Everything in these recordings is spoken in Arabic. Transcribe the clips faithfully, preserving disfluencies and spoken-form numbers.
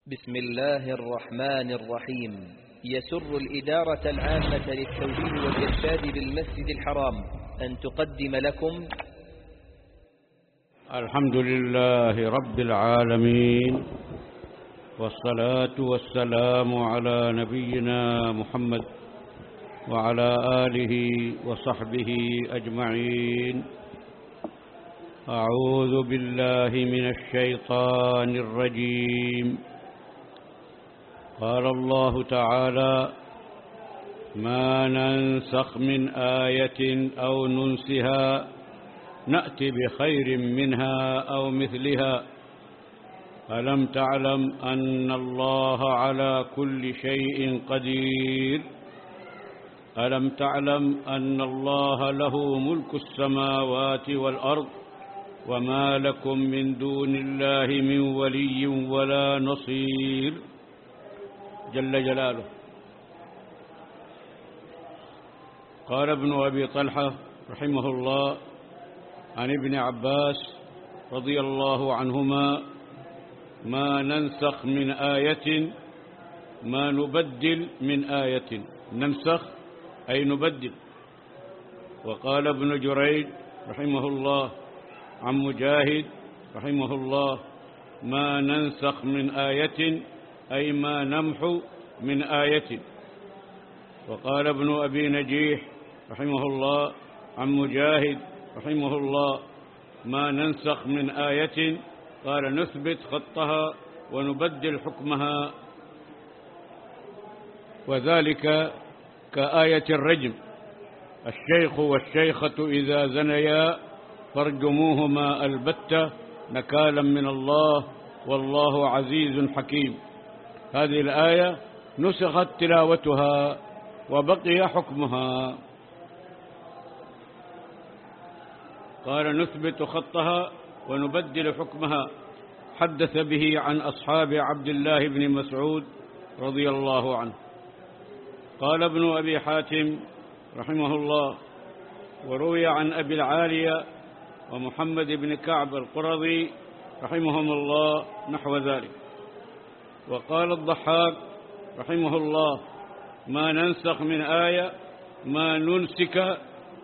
بسم الله الرحمن الرحيم. يسر الإدارة العامة للتوجيه والإرشاد بالمسجد الحرام أن تقدم لكم الحمد لله رب العالمين، والصلاة والسلام على نبينا محمد وعلى آله وصحبه أجمعين. أعوذ بالله من الشيطان الرجيم. قال الله تعالى: ما ننسخ من آية أو ننسها نأتي بخير منها أو مثلها ألم تعلم أن الله على كل شيء قدير ألم تعلم أن الله له ملك السماوات والأرض وما لكم من دون الله من ولي ولا نصير جل جلاله. قال ابن أبي طلحة رحمه الله عن ابن عباس رضي الله عنهما: ما ننسخ من آية ما نبدل من آية. ننسخ أي نبدل. وقال ابن جريج رحمه الله عن مجاهد رحمه الله: ما ننسخ من آية أي ما نمحو من آية. وقال ابن أبي نجيح رحمه الله عن مجاهد رحمه الله: ما ننسخ من آية قال نثبت خطها ونبدل حكمها، وذلك كآية الرجم: الشيخ والشيخة إذا زنيا فارجموهما البتة نكالا من الله والله عزيز حكيم. هذه الآية نسخت تلاوتها وبقي حكمها. قال نثبت خطها ونبدل حكمها. حدث به عن أصحاب عبد الله بن مسعود رضي الله عنه. قال ابن أبي حاتم رحمه الله: وروي عن أبي العالية ومحمد بن كعب القرظي رحمهم الله نحو ذلك. وقال الضحاك رحمه الله: ما ننسخ من آية ما ننسك.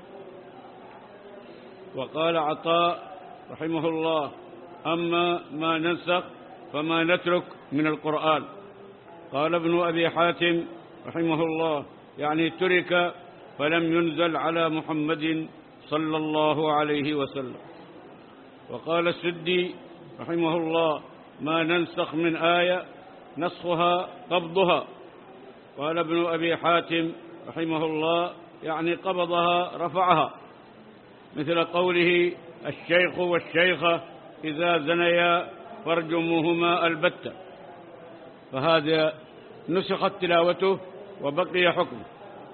وقال عطاء رحمه الله: أما ما ننسخ فما نترك من القرآن. قال ابن أبي حاتم رحمه الله: يعني ترك فلم ينزل على محمد صلى الله عليه وسلم. وقال السدي رحمه الله: ما ننسخ من آية نسخها قبضها. قال ابن أبي حاتم رحمه الله: يعني قبضها رفعها، مثل قوله: الشيخ والشيخة إذا زنيا فارجموهما البتة. فهذا نسخت تلاوته وبقي حكمه.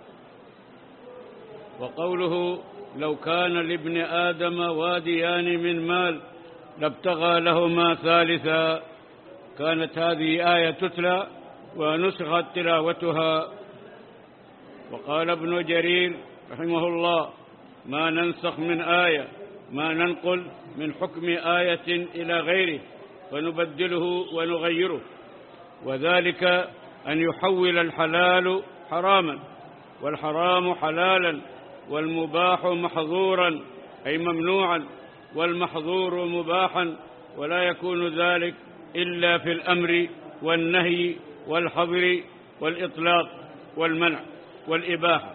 وقوله: لو كان لابن آدم واديان من مال لابتغى لهما ثالثا. كانت هذه آية تتلى ونسخت تلاوتها. وقال ابن جرير رحمه الله: ما ننسخ من آية ما ننقل من حكم آية إلى غيره فنبدله ونغيره، وذلك أن يحول الحلال حراما والحرام حلالا والمباح محظورا أي ممنوعا والمحظور مباحا، ولا يكون ذلك إلا في الأمر والنهي والحظر والإطلاق والمنع والإباحة.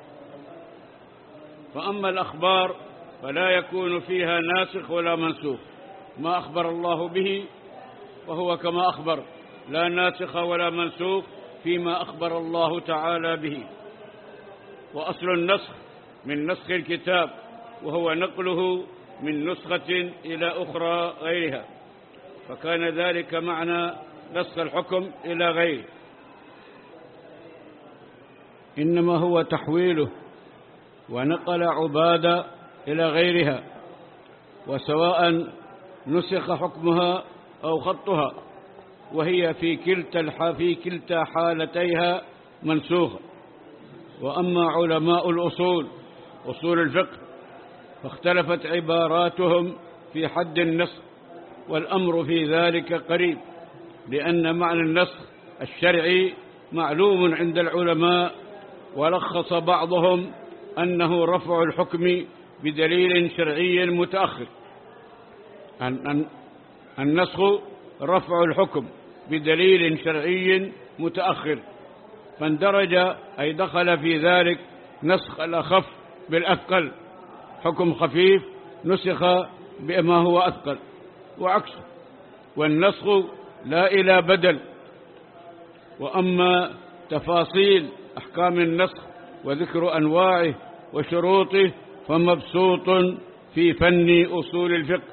فأما الأخبار فلا يكون فيها ناسخ ولا منسوخ. ما أخبر الله به وهو كما أخبر، لا ناسخ ولا منسوخ فيما أخبر الله تعالى به. وأصل النسخ من نسخ الكتاب، وهو نقله من نسخة إلى أخرى غيرها، فكان ذلك معنى نسخ الحكم إلى غيره. إنما هو تحويله ونقل عبادة إلى غيرها، وسواء نسخ حكمها أو خطها، وهي في كلتا في كلتا حالتيها منسوخة. وأما علماء الأصول أصول الفقه فاختلفت عباراتهم في حد النسخ، والأمر في ذلك قريب، لأن معنى النسخ الشرعي معلوم عند العلماء، ولخص بعضهم أنه رفع الحكم بدليل شرعي متأخر. النسخ رفع الحكم بدليل شرعي متأخر، فاندرج أي دخل في ذلك نسخ الأخف بالأثقل، حكم خفيف نسخ بما هو أثقل وعكسه، والنسخ لا إلى بدل. وأما تفاصيل أحكام النسخ وذكر أنواعه وشروطه فمبسوط في فن أصول الفقه.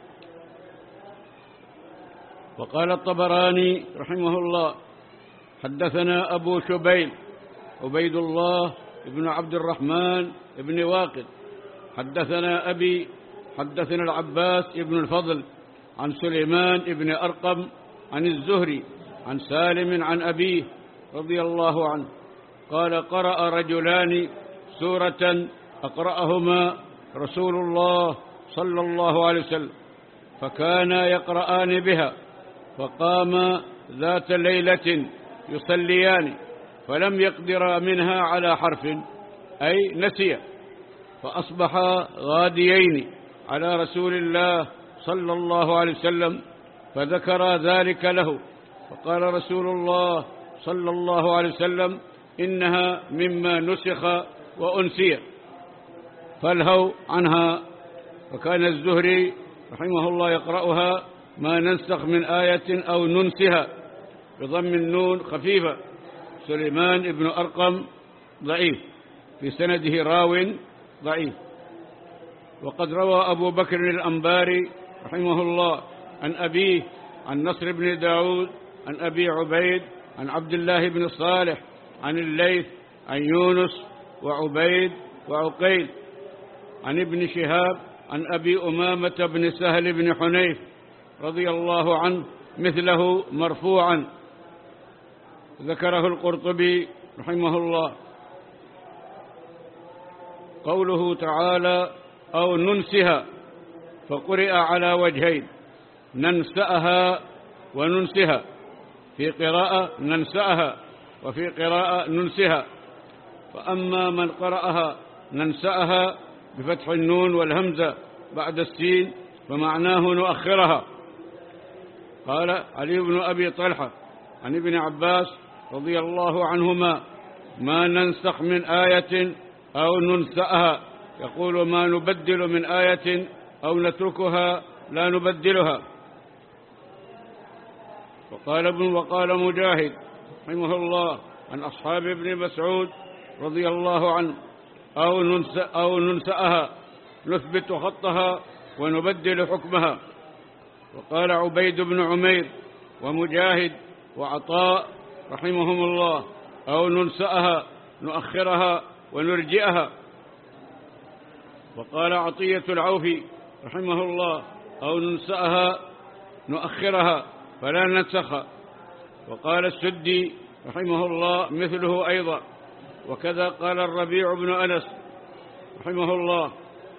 وقال الطبراني رحمه الله: حدثنا أبو شبيل عبيد الله بن عبد الرحمن بن واقد حدثنا أبي حدثنا العباس بن الفضل عن سليمان بن أرقم عن الزهري عن سالم عن أبيه رضي الله عنه قال: قرأ رجلان سورة أقرأهما رسول الله صلى الله عليه وسلم، فكانا يقرآن بها، فقام ذات ليلة يصليان، فلم يقدرا منها على حرف، أي نسي، فأصبحا غاديين على رسول الله صلى الله عليه وسلم، فذكر ذلك له، فقال رسول الله صلى الله عليه وسلم: إنها مما نسخ وأنسي فالهوا عنها. وكان الزهري رحمه الله يقرأها: ما ننسخ من آية أو ننسها، بضم النون خفيفة. سليمان بن أرقم ضعيف، في سنده راو ضعيف. وقد روى أبو بكر الأنباري رحمه الله عن أبيه عن نصر بن داود عن أبي عبيد عن عبد الله بن صالح عن الليث عن يونس وعبيد وعقيل عن ابن شهاب عن أبي أمامة بن سهل بن حنيف رضي الله عنه مثله مرفوعا، ذكره القرطبي رحمه الله. قوله تعالى: أو ننسها، فقرئ على وجهين: ننسأها وننسها، في قراءة ننسأها وفي قراءة ننسها. فأما من قرأها ننسأها بفتح النون والهمزة بعد السين فمعناه نؤخرها. قال علي بن أبي طلحة عن ابن عباس رضي الله عنهما: ما ننسخ من آية أو ننسأها، يقول ما نبدل من آية أو نتركها لا نبدلها. وقال ابن وقال مجاهد رحمه الله عن أصحاب ابن مسعود رضي الله عنه: أو ننسأ أو ننسأها، نثبت خطها ونبدل حكمها. وقال عبيد بن عمير ومجاهد وعطاء رحمهم الله: أو ننسأها، نؤخرها ونرجئها. وقال عطية العوفي رحمه الله: أو ننسأها، نؤخرها فلا ننسخها. وقال السدي رحمه الله مثله أيضا. وكذا قال الربيع بن أنس رحمه الله.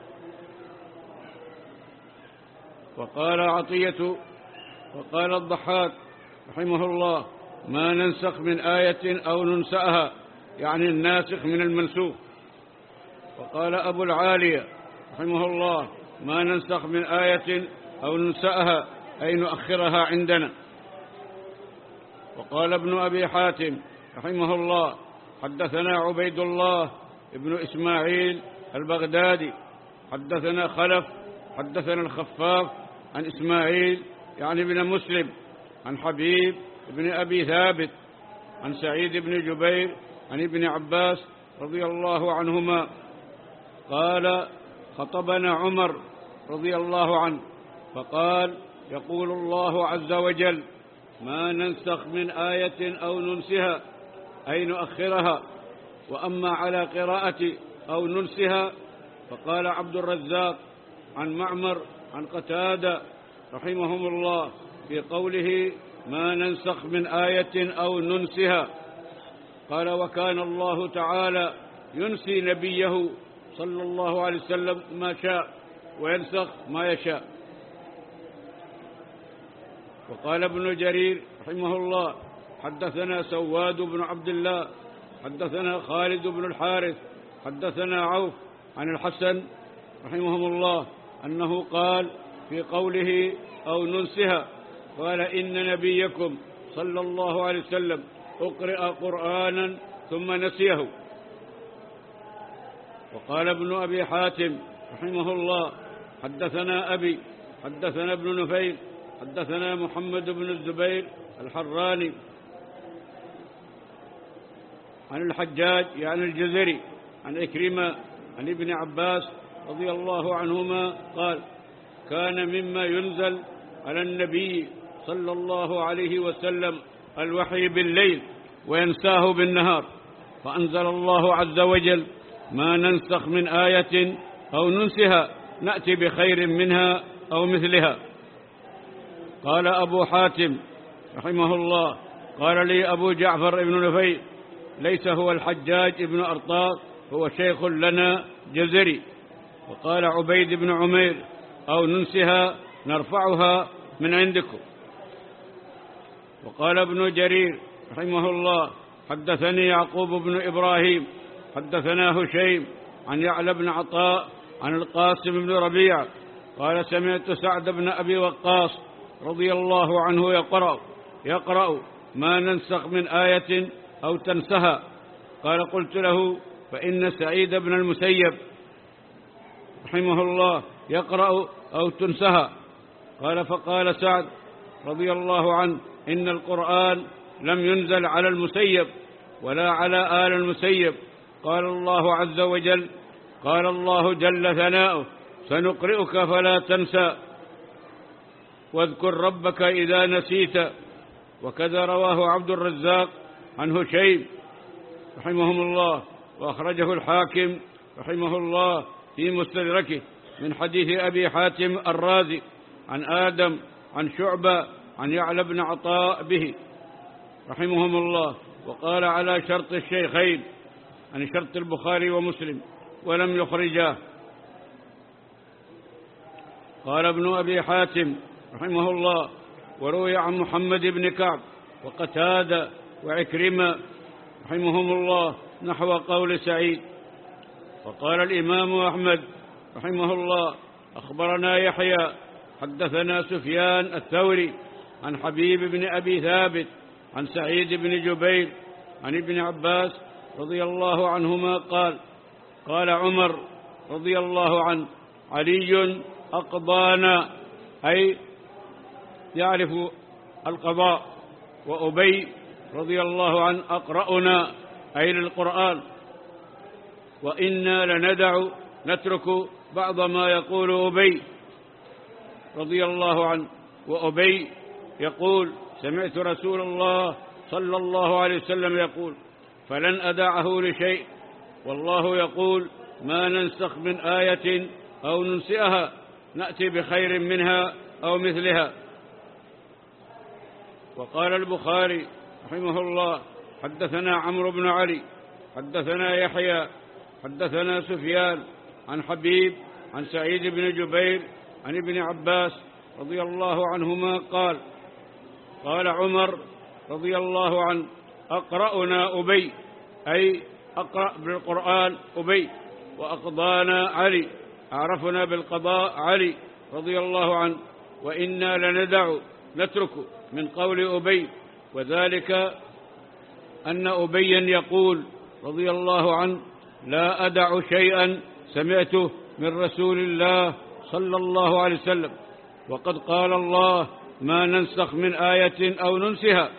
وقال عطية وقال الضحاك رحمه الله: ما ننسخ من آية أو ننسأها، يعني الناسخ من المنسوخ. وقال أبو العالية رحمه الله: ما ننسخ من آية أو ننسأها، أي نؤخرها عندنا. وقال ابن أبي حاتم رحمه الله: حدثنا عبيد الله ابن إسماعيل البغدادي حدثنا خلف حدثنا الخفاف عن إسماعيل يعني ابن مسلم عن حبيب ابن أبي ثابت عن سعيد بن جبير عن ابن عباس رضي الله عنهما قال: خطبنا عمر رضي الله عنه فقال: يقول الله عز وجل: ما ننسخ من آية أو ننسها، أي نؤخرها. وأما على قراءة أو ننسها فقال عبد الرزاق عن معمر عن قتادة رحمهم الله في قوله: ما ننسخ من آية أو ننسها، قال: وكان الله تعالى ينسي نبيه صلى الله عليه وسلم ما شاء وينسخ ما يشاء. وقال ابن جرير رحمه الله حدثنا سواد بن عبد الله حدثنا خالد بن الحارث حدثنا عوف عن الحسن رحمهم الله أنه قال في قوله أو ننسها قال إن نبيكم صلى الله عليه وسلم أقرأ قرآنا ثم نسيه. وقال ابن أبي حاتم رحمه الله حدثنا أبي حدثنا ابن نفيل حدثنا محمد بن الزبير الحراني عن الحجاج يعني الجزري عن عكرمة عن ابن عباس رضي الله عنهما قال كان مما ينزل على النبي صلى الله عليه وسلم الوحي بالليل وينساه بالنهار، فأنزل الله عز وجل ما ننسخ من آية أو ننسها نأتي بخير منها أو مثلها. قال أبو حاتم رحمه الله قال لي أبو جعفر بن نفيل ليس هو الحجاج بن أرطاط، هو شيخ لنا جزري. وقال عبيد بن عمير أو ننسها نرفعها من عندكم. وقال ابن جرير رحمه الله حدثني يعقوب بن إبراهيم حدثنا هشيم عن يعلى بن عطاء عن القاسم بن ربيع قال سمعت سعد بن أبي وقاص رضي الله عنه يقرأ يقرأ ما ننسخ من آية أو تنسها. قال قلت له فإن سعيد بن المسيب رحمه الله يقرأ أو تنسها. قال فقال سعد رضي الله عنه إن القرآن لم ينزل على المسيب ولا على آل المسيب. قال الله عز وجل قال الله جل ثناؤه سنقرئك فلا تنسى واذكر ربك إذا نسيت. وكذا رواه عبد الرزاق عن هشيم رحمهم الله، وأخرجه الحاكم رحمه الله في مستدركه من حديث أبي حاتم الرازي عن آدم عن شعبة عن يعلى بن عطاء به رحمهم الله. وقال على شرط الشيخين عن شرط البخاري ومسلم ولم يخرجاه. قال ابن أبي حاتم رحمه الله وروي عن محمد بن كعب وقتادة وعكرمة رحمهم الله نحو قول سعيد. وقال الإمام أحمد رحمه الله أخبرنا يحيى حدثنا سفيان الثوري عن حبيب بن أبي ثابت عن سعيد بن جبير عن ابن عباس رضي الله عنهما قال قال عمر رضي الله عنه علي أقضانا أي يعرف القضاء، وأبي رضي الله عنه أقرأنا أي للقرآن، وإنا لندع نترك بعض ما يقول أبي رضي الله عنه. وأبي يقول سمعت رسول الله صلى الله عليه وسلم يقول فلن أدعه لشيء، والله يقول ما ننسخ من آية أو ننسئها نأتي بخير منها أو مثلها. وقال البخاري رحمه الله حدثنا عمرو بن علي حدثنا يحيى حدثنا سفيان عن حبيب عن سعيد بن جبير عن ابن عباس رضي الله عنهما قال قال عمر رضي الله عنه أقرأنا أبي أي أقرأ بالقرآن أبي، وأقضانا علي أعرفنا بالقضاء علي رضي الله عنه، وإنا لندع نترك من قول أبي، وذلك أن أبيا يقول رضي الله عنه لا أدع شيئا سمعته من رسول الله صلى الله عليه وسلم، وقد قال الله ما ننسخ من آية أو ننسها،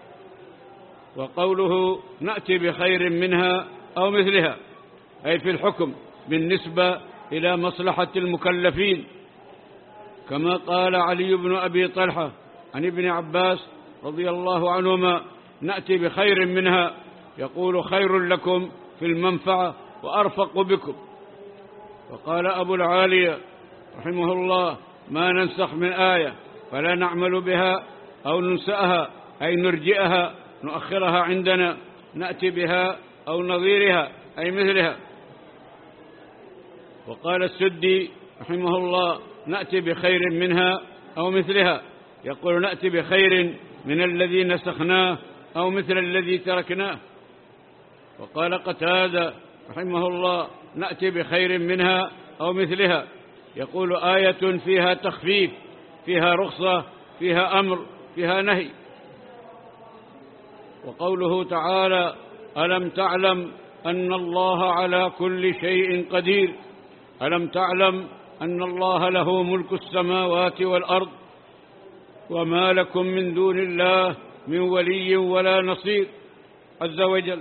وقوله نأتي بخير منها أو مثلها أي في الحكم بالنسبة إلى مصلحة المكلفين، كما قال علي بن أبي طلحة عن ابن عباس رضي الله عنهما نأتي بخير منها، يقول خير لكم في المنفعة وأرفق بكم. وقال أبو العالية رحمه الله ما ننسخ من آية فلا نعمل بها أو ننسأها أي نرجئها نؤخرها عندنا نأتي بها أو نظيرها أي مثلها. وقال السدي رحمه الله نأتي بخير منها أو مثلها يقول نأتي بخير من الذي نسخناه أو مثل الذي تركناه. وقال قتادة رحمه الله نأتي بخير منها أو مثلها، يقول آية فيها تخفيف، فيها رخصة، فيها أمر، فيها نهي. وقوله تعالى ألم تعلم أن الله على كل شيء قدير، ألم تعلم أن الله له ملك السماوات والأرض وما لكم من دون الله من ولي ولا نصير عز وجل.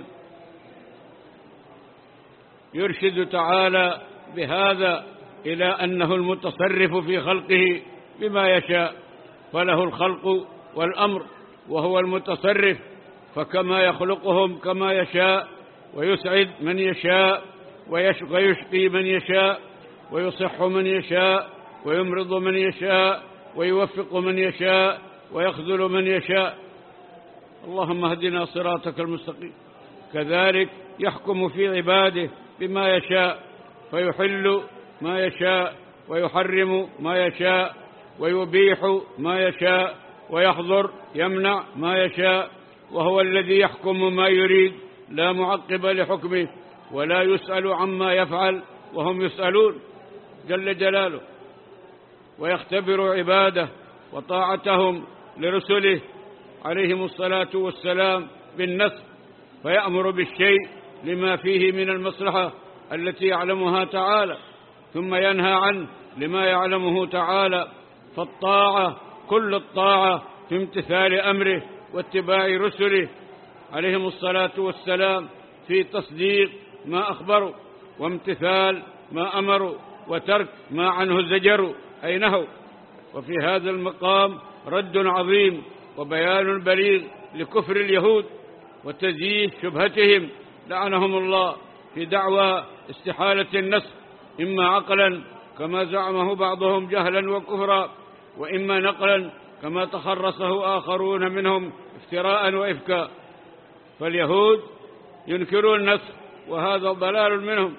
يرشد تعالى بهذا إلى أنه المتصرف في خلقه بما يشاء، فله الخلق والأمر وهو المتصرف، فكما يخلقهم كما يشاء ويسعد من يشاء ويشقي من يشاء ويصح من يشاء ويمرض من يشاء ويوفق من يشاء ويخذل من يشاء. اللهم اهدنا صراطك المستقيم. كذلك يحكم في عباده بما يشاء، فيحل ما يشاء ويحرم ما يشاء ويبيح ما يشاء ويحظر يمنع ما يشاء، وهو الذي يحكم ما يريد لا معقب لحكمه ولا يسأل عما يفعل وهم يسألون جل جلاله. ويختبر عباده وطاعتهم لرسله عليهم الصلاة والسلام بالنصر، فيأمر بالشيء لما فيه من المصلحة التي يعلمها تعالى، ثم ينهى عنه لما يعلمه تعالى. فالطاعة كل الطاعة في امتثال أمره واتباع رسله عليهم الصلاة والسلام في تصديق ما أخبروا وامتثال ما أمروا وترك ما عنه زجروا أي نهوا. وفي هذا المقام رد عظيم وبيان بليغ لكفر اليهود وتزييف شبهتهم لعنهم الله في دعوى استحالة النسخ، إما عقلا كما زعمه بعضهم جهلا وكفرا، وإما نقلا كما تخرصه آخرون منهم افتراء وإفكا. فاليهود ينكرون النسخ وهذا ضلال منهم.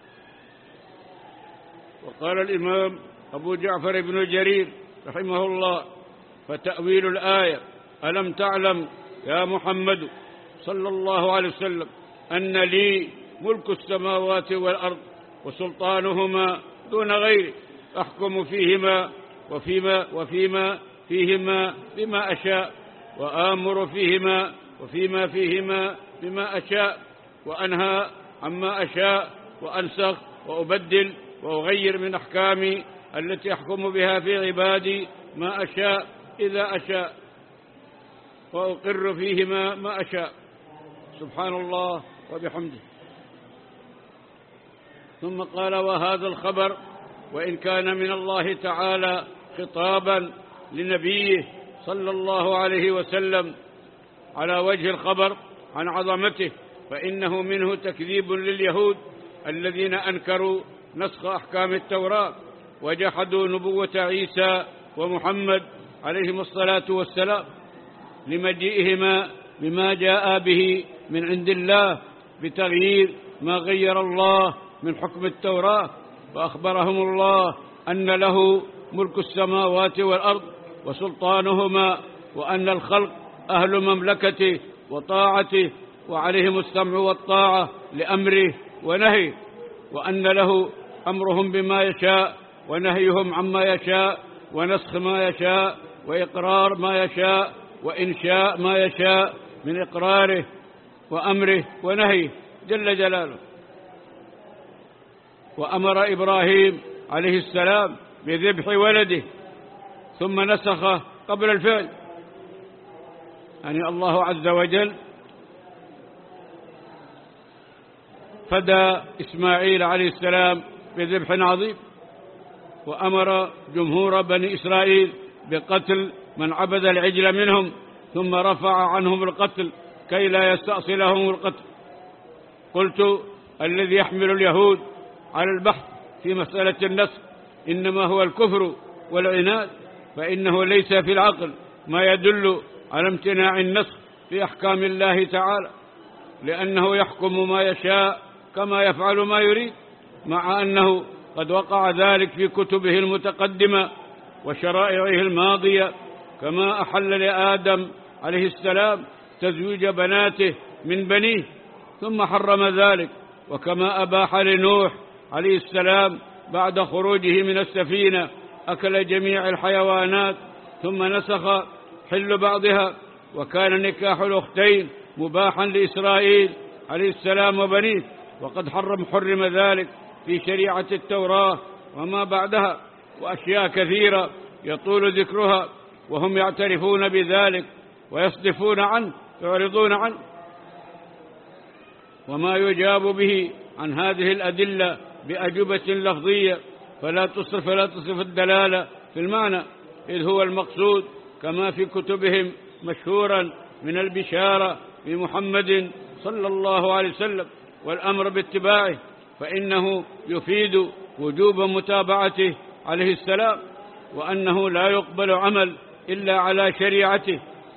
وقال الإمام أبو جعفر بن جرير رحمه الله فتأويل الآية ألم تعلم يا محمد صلى الله عليه وسلم أن لي ملك السماوات والأرض وسلطانهما دون غيره، أحكم فيهما وفيما, وفيما فيهما بما أشاء، وآمر فيهما وفيما فيهما بما أشاء، وأنهى عما أشاء، وأنسخ وأبدل وأغير من أحكامي التي أحكم بها في عبادي ما أشاء إذا أشاء، وأقر فيهما ما أشاء. سبحان الله وبحمده. ثم قال وهذا الخبر وإن كان من الله تعالى خطابا لنبيه صلى الله عليه وسلم على وجه الخبر عن عظمته، فإنه منه تكذيب لليهود الذين أنكروا نسخ أحكام التوراة وجحدوا نبوة عيسى ومحمد عليهم الصلاة والسلام لمجيئهما بما جاء به من عند الله بتغيير ما غير الله من حكم التوراة. فأخبرهم الله أن له ملك السماوات والأرض وسلطانهما، وأن الخلق أهل مملكته وطاعته، وعليهم السمع والطاعة لأمره ونهيه، وأن له أمرهم بما يشاء ونهيهم عما يشاء، ونسخ ما يشاء، وإقرار ما يشاء، وإنشاء ما يشاء من إقراره وأمره ونهيه جل جلاله. وأمر إبراهيم عليه السلام بذبح ولده ثم نسخه قبل الفعل، يعني الله عز وجل فدى إسماعيل عليه السلام بذبح عظيم، وأمر جمهور بني إسرائيل بقتل من عبد العجل منهم، ثم رفع عنهم القتل كي لا يستأصلهم القتل. قلت الذي يحمل اليهود على البحث في مسألة النسخ إنما هو الكفر والعناد، فإنه ليس في العقل ما يدل على امتناع النسخ في أحكام الله تعالى، لأنه يحكم ما يشاء كما يفعل ما يريد، مع أنه قد وقع ذلك في كتبه المتقدمة وشرائعه الماضية، كما أحل لآدم عليه السلام تزويج بناته من بنيه ثم حرم ذلك، وكما أباح لنوح عليه السلام بعد خروجه من السفينة أكل جميع الحيوانات ثم نسخ حل بعضها، وكان نكاح الأختين مباحا لإسرائيل عليه السلام وبنيه، وقد حرم حرم ذلك في شريعة التوراة وما بعدها، وأشياء كثيرة يطول ذكرها وهم يعترفون بذلك ويصدفون عنه يعرضون عنه. وما يجاب به عن هذه الأدلة بأجوبة لفظية فلا تصرف فلا تصرف الدلالة في المعنى، إذ هو المقصود كما في كتبهم مشهورا من البشارة بمحمد صلى الله عليه وسلم والأمر باتباعه، فإنه يفيد وجوب متابعته عليه السلام، وأنه لا يقبل عمل إلا على شريعته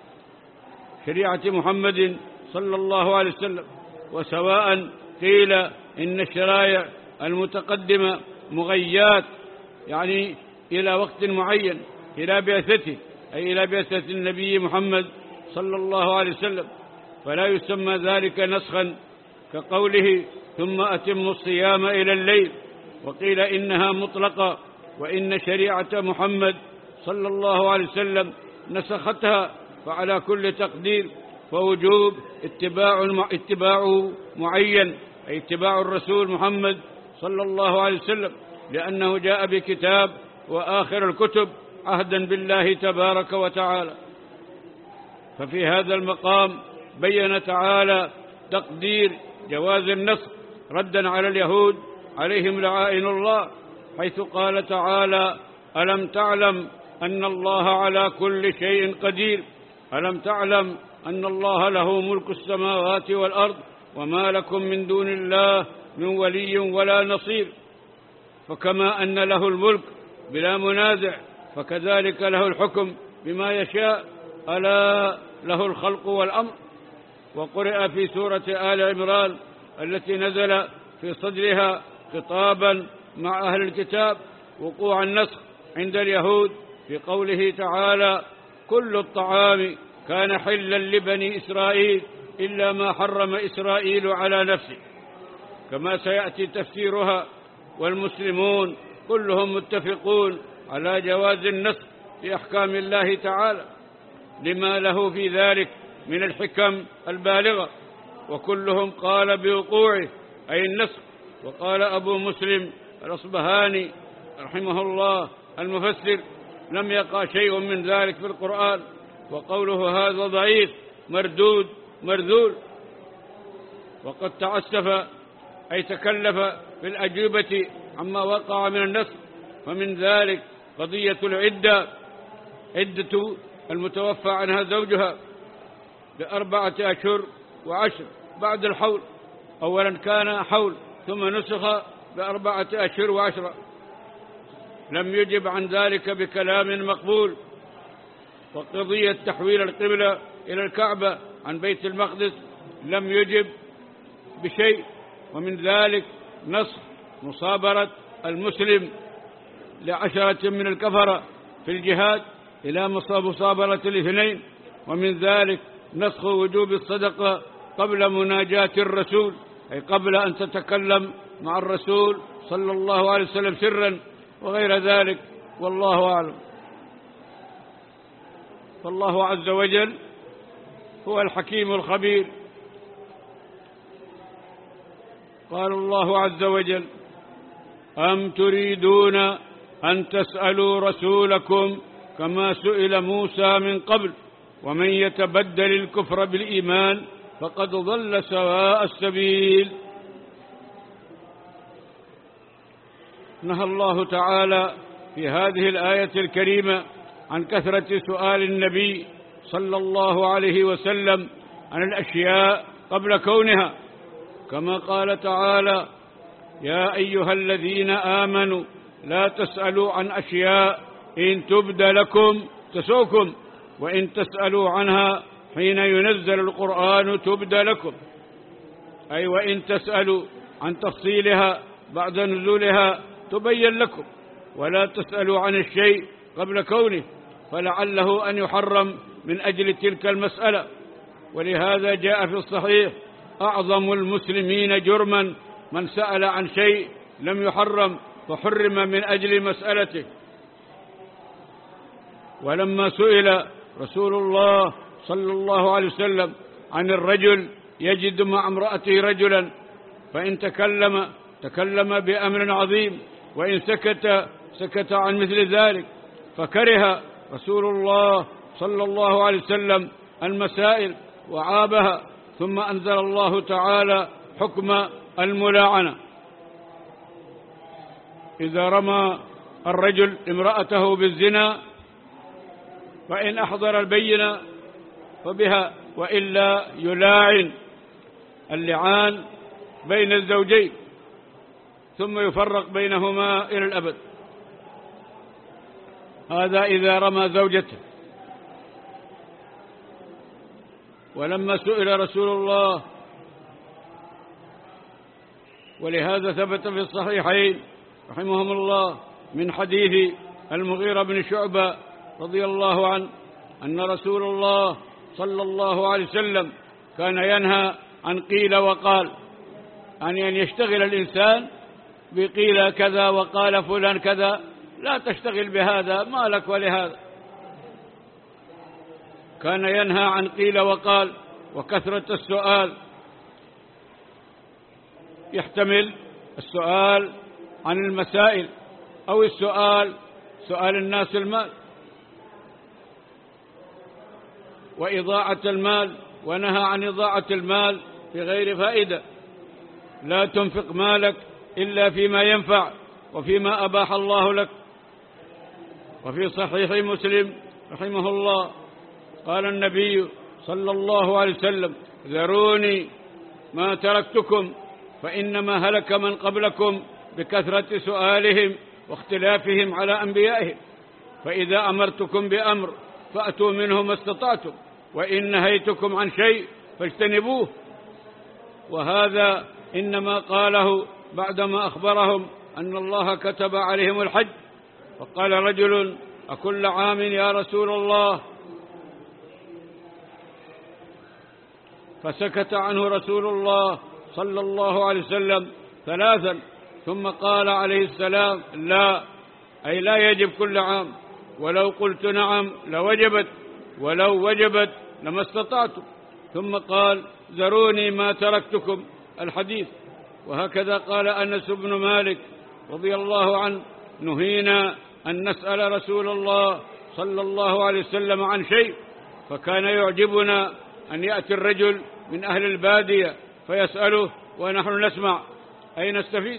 شريعة محمد صلى الله عليه وسلم. وسواء قيل إن الشرائع المتقدمة مغيات يعني إلى وقت معين إلى بعثته أي إلى بعثة النبي محمد صلى الله عليه وسلم، فلا يسمى ذلك نسخا كقوله ثم أتموا الصيام إلى الليل. وقيل إنها مطلقة، وإن شريعة محمد صلى الله عليه وسلم نسختها، فعلى كل تقدير فوجوب اتباع اتباعه معين أي اتباع الرسول محمد صلى الله عليه وسلم، لأنه جاء بكتاب وآخر الكتب عهدا بالله تبارك وتعالى. ففي هذا المقام بين تعالى تقدير جواز النسخ ردا على اليهود عليهم لعائن الله، حيث قال تعالى ألم تعلم أن الله على كل شيء قدير، ألم تعلم أن الله له ملك السماوات والأرض وما لكم من دون الله من ولي ولا نصير. فكما أن له الملك بلا منازع فكذلك له الحكم بما يشاء، ألا له الخلق والأمر. وقرئ في سورة آل عمران التي نزل في صدرها خطابا مع أهل الكتاب وقوع النسخ عند اليهود في قوله تعالى كل الطعام كان حلا لبني إسرائيل إلا ما حرم إسرائيل على نفسه، كما سيأتي تفسيرها. والمسلمون كلهم متفقون على جواز النسخ في أحكام الله تعالى لما له في ذلك من الحكم البالغة، وكلهم قال بوقوعه أي النسخ. وقال أبو مسلم الأصبهاني رحمه الله المفسر لم يقع شيء من ذلك في القرآن، وقوله هذا ضعيف مردود مرذول. وقد تعسف أي تكلف في الأجوبة عما وقع من النسخ، فمن ذلك قضية العدة، عدة المتوفى عنها زوجها بأربعة أشهر وعشر بعد الحول، أولا كان حول ثم نسخ بأربعة أشهر وعشرة، لم يجب عن ذلك بكلام مقبول. وقضية تحويل القبلة إلى الكعبة عن بيت المقدس لم يجب بشيء. ومن ذلك نسخ مصابرة المسلم لعشرة من الكفرة في الجهاد إلى مصابرة الاثنين. ومن ذلك نسخ وجوب الصدقة قبل مناجاة الرسول، أي قبل أن تتكلم مع الرسول صلى الله عليه وسلم سرا وغير ذلك، والله أعلم. فالله عز وجل هو الحكيم الخبير. قال الله عز وجل أم تريدون أن تسألوا رسولكم كما سئل موسى من قبل ومن يتبدل الكفر بالإيمان فقد ضل سواء السبيل. نهى الله تعالى في هذه الآية الكريمة عن كثرة سؤال النبي صلى الله عليه وسلم عن الأشياء قبل كونها، كما قال تعالى يا أيها الذين آمنوا لا تسألوا عن أشياء إن تبد لكم تسؤكم وإن تسألوا عنها حين ينزل القرآن تبد لكم، أي وإن تسألوا عن تفصيلها بعد نزولها تبين لكم، ولا تسألوا عن الشيء قبل كونه، فلعله أن يحرم من أجل تلك المسألة. ولهذا جاء في الصحيح: أعظم المسلمين جرما من سأل عن شيء لم يحرم فحرم من أجل مسألته. ولما سئل رسول الله صلى الله عليه وسلم عن الرجل يجد مع امرأته رجلا فإن تكلم تكلم بأمر عظيم وإن سكت سكت عن مثل ذلك، فكره رسول الله صلى الله عليه وسلم المسائل وعابها، ثم أنزل الله تعالى حكم الملاعنة: إذا رمى الرجل امرأته بالزنا فإن أحضر البينة فبها وإلا يلاعن. اللعان بين الزوجين ثم يفرق بينهما إلى الأبد. هذا إذا رمى زوجته. ولما سئل رسول الله، ولهذا ثبت في الصحيحين رحمهم الله من حديث المغيرة بن شعبة رضي الله عنه أن رسول الله صلى الله عليه وسلم كان ينهى عن قيل وقال، يعني أن يشتغل الإنسان بقيل كذا وقال فلان كذا، لا تشتغل بهذا، ما لك ولهذا. كان ينهى عن قيل وقال وكثرة السؤال، يحتمل السؤال عن المسائل أو السؤال سؤال الناس المال وإضاعة المال، ونهى عن إضاعة المال بغير فائدة. لا تنفق مالك إلا فيما ينفع وفيما أباح الله لك. وفي صحيح مسلم رحمه الله قال النبي صلى الله عليه وسلم: ذروني ما تركتكم فإنما هلك من قبلكم بكثرة سؤالهم واختلافهم على أنبيائهم، فإذا أمرتكم بأمر فأتوا منه ما استطعتم، وإن نهيتكم عن شيء فاجتنبوه. وهذا إنما قاله بعدما أخبرهم أن الله كتب عليهم الحج. فقال رجل: أكل عام يا رسول الله؟ فسكت عنه رسول الله صلى الله عليه وسلم ثلاثا، ثم قال عليه السلام: لا، أي لا يجب كل عام، ولو قلت نعم لوجبت، ولو وجبت لما استطعت. ثم قال: ذروني ما تركتكم، الحديث. وهكذا قال أنس بن مالك رضي الله عنه: نهينا أن نسأل رسول الله صلى الله عليه وسلم عن شيء، فكان يعجبنا أن يأتي الرجل من أهل البادية فيسأله ونحن نسمع، أي نستفيد.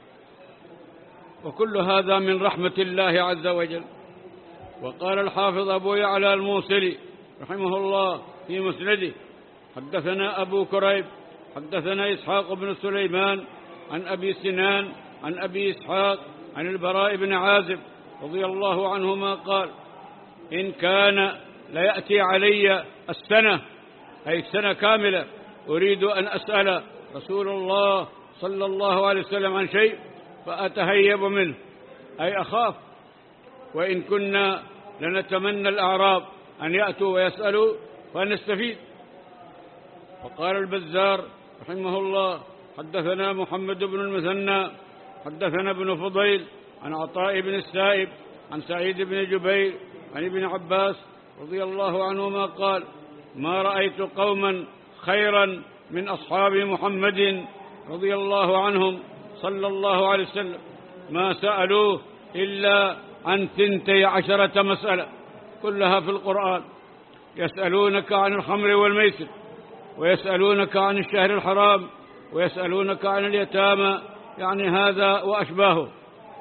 وكل هذا من رحمة الله عز وجل. وقال الحافظ أبو يعلى الموصلي رحمه الله في مسنده: حدثنا أبو كريب حدثنا إسحاق بن سليمان عن أبي سنان عن أبي إسحاق عن البراء بن عازب رضي الله عنهما قال: إن كان ليأتي علي السنة، أي سنة كاملة، أريد أن أسأل رسول الله صلى الله عليه وسلم عن شيء فأتهيب منه، أي أخاف. وإن كنا لنتمنى الأعراب أن يأتوا ويسألوا فنستفيد. وقال البزار رحمه الله: حدثنا محمد بن المثنى حدثنا ابن فضيل عن عطاء بن السائب عن سعيد بن جبير عن ابن عباس رضي الله عنهما قال: ما رأيت قوما خيرا من أصحاب محمد رضي الله عنهم صلى الله عليه وسلم ما سألوه إلا عن ثنتي عشرة مسألة، كلها في القرآن. يسألونك عن الخمر والميسر، ويسألونك عن الشهر الحرام، ويسألونك عن اليتامى، يعني هذا وأشباهه.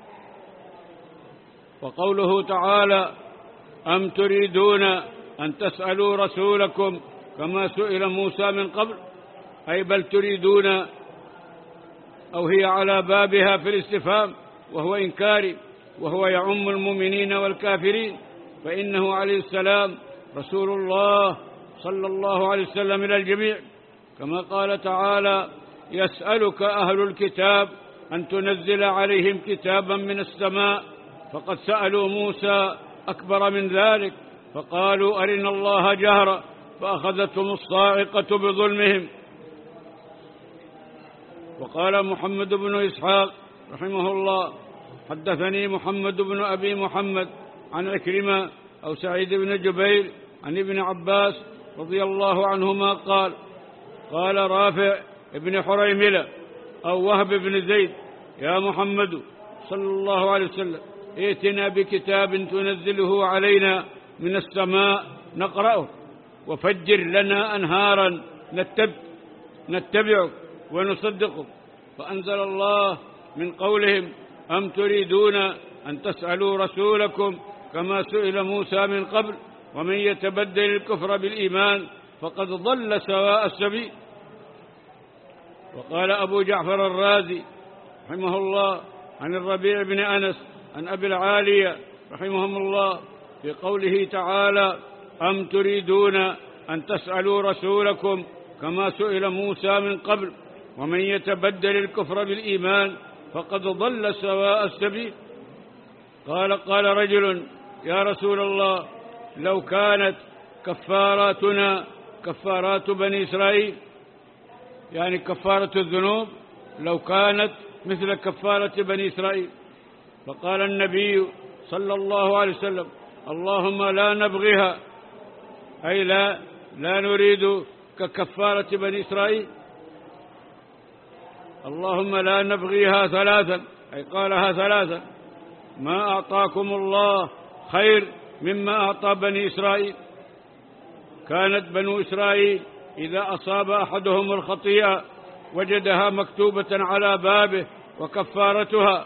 وقوله تعالى: أم تريدون أن تسألوا رسولكم كما سئل موسى من قبل، أي بل تريدون، أو هي على بابها في الاستفهام وهو إنكاري، وهو يعم المؤمنين والكافرين، فإنه عليه السلام رسول الله صلى الله عليه وسلم إلى الجميع، كما قال تعالى: يسألك أهل الكتاب أن تنزل عليهم كتابا من السماء، فقد سألوا موسى أكبر من ذلك، فقالوا أرنا الله جهرا، فأخذتهم الصاعقة بظلمهم. وقال محمد بن إسحاق رحمه الله: حدثني محمد بن أبي محمد عن عكرمة أو سعيد بن جبير عن ابن عباس رضي الله عنهما قال: قال رافع ابن حريملة أو وهب بن زيد: يا محمد صلى الله عليه وسلم، ائتنا بكتاب تنزله علينا من السماء نقرأه، وفجر لنا أنهارا نتبعك ونصدقك. فأنزل الله من قولهم: أم تريدون أن تسألوا رسولكم كما سئل موسى من قبل، ومن يتبدل الكفر بالإيمان فقد ضل سواء السبيل. وقال أبو جعفر الرازي رحمه الله عن الربيع بن أنس عن أبي العالية رحمهم الله في قوله تعالى: أم تريدون أن تسألوا رسولكم كما سئل موسى من قبل، ومن يتبدل الكفر بالإيمان فقد ضل سواء السبيل. قال قال رجل: يا رسول الله، لو كانت كفاراتنا كفارات بني إسرائيل، يعني كفارة الذنوب لو كانت مثل كفارة بني إسرائيل. فقال النبي صلى الله عليه وسلم: اللهم لا نبغيها، أي لا لا نريد ككفارة بني إسرائيل. اللهم لا نبغيها ثلاثا، أي قالها ثلاثا: ما أعطاكم الله خير مما أعطى بني إسرائيل. كانت بنو إسرائيل إذا أصاب أحدهم الخطيئة وجدها مكتوبة على بابه، وكفارتها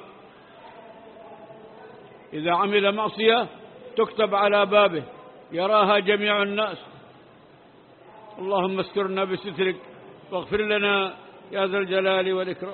إذا عمل معصية تكتب على بابه يراها جميع الناس. اللهم استرنا بسترك واغفر لنا يا ذا الجلال والإكرام.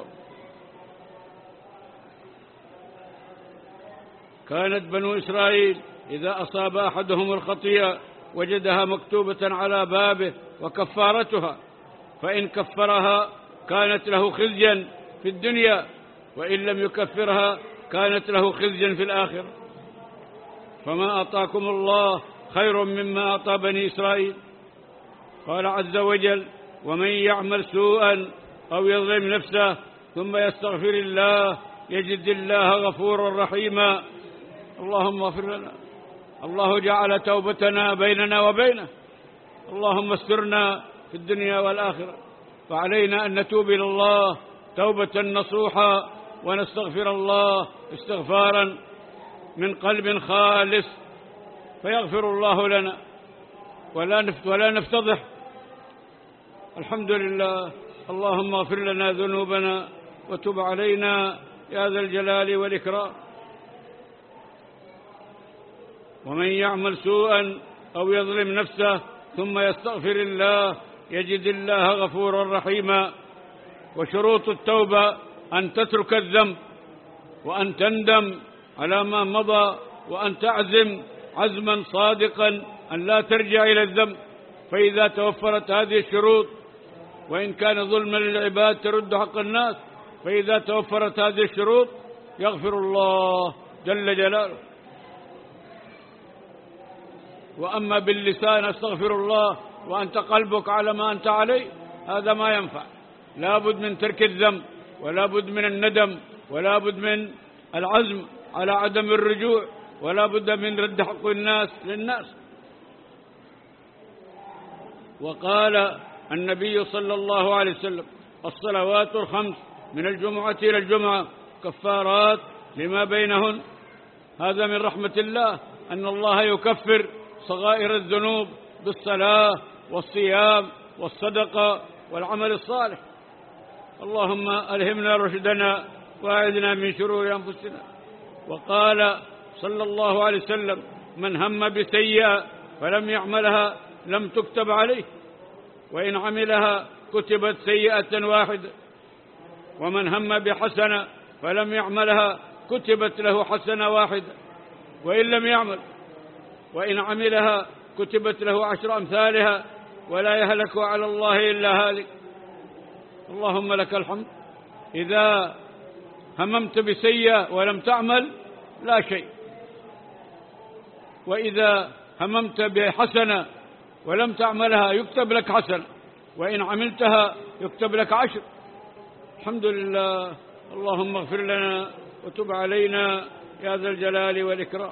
كانت بنو إسرائيل إذا أصاب أحدهم الخطيئة وجدها مكتوبة على بابه وكفارتها، فإن كفرها كانت له خزيا في الدنيا، وإن لم يكفرها كانت له خزيا في الآخرة. فما أعطاكم الله خير مما أعطى بني إسرائيل. قال عز وجل: ومن يعمل سوءا أو يظلم نفسه ثم يستغفر الله يجد الله غفورا رحيما. اللهم اغفر لنا. الله جعل توبتنا بيننا وبينه. اللهم استرنا في الدنيا والآخرة. فعلينا أن نتوب إلى الله توبة نصوحا، ونستغفر الله استغفارا من قلب خالص، فيغفر الله لنا ولا ولا نفتضح. الحمد لله. اللهم اغفر لنا ذنوبنا وتب علينا يا ذا الجلال والإكرام. ومن يعمل سوءا أو يظلم نفسه ثم يستغفر الله يجد الله غفورا رحيما. وشروط التوبة أن تترك الذنب، وأن تندم على ما مضى، وأن تعزم عزما صادقا أن لا ترجع إلى الذنب. فإذا توفرت هذه الشروط، وإن كان ظلما للعباد ترد حق الناس، فإذا توفرت هذه الشروط يغفر الله جل جلاله. وأما باللسان أستغفر الله وأنت قلبك على ما أنت عليه، هذا ما ينفع. لا بد من ترك الذنب، ولا بد من الندم، ولا بد من العزم على عدم الرجوع، ولا بد من رد حق الناس للناس. وقال النبي صلى الله عليه وسلم: الصلوات الخمس من الجمعة إلى الجمعة كفارات لما بينهن. هذا من رحمة الله أن الله يكفر صغائر الذنوب بالصلاة والصيام والصدقة والعمل الصالح. اللهم ألهمنا رشدنا وأعذنا من شرور أنفسنا. وقال صلى الله عليه وسلم: من هم بسيئة فلم يعملها لم تكتب عليه، وإن عملها كتبت سيئة واحدة. ومن هم بحسنة فلم يعملها كتبت له حسنة واحدة، وإن لم يعمل وإن عملها كتبت له عشر أمثالها، ولا يهلك على الله إلا هالك. اللهم لك الحمد. إذا هممت بسيئة ولم تعمل لا شيء، وإذا هممت بحسنة ولم تعملها يكتب لك حسنة، وإن عملتها يكتب لك عشر. الحمد لله. اللهم اغفر لنا وتب علينا يا ذا الجلال والإكرام.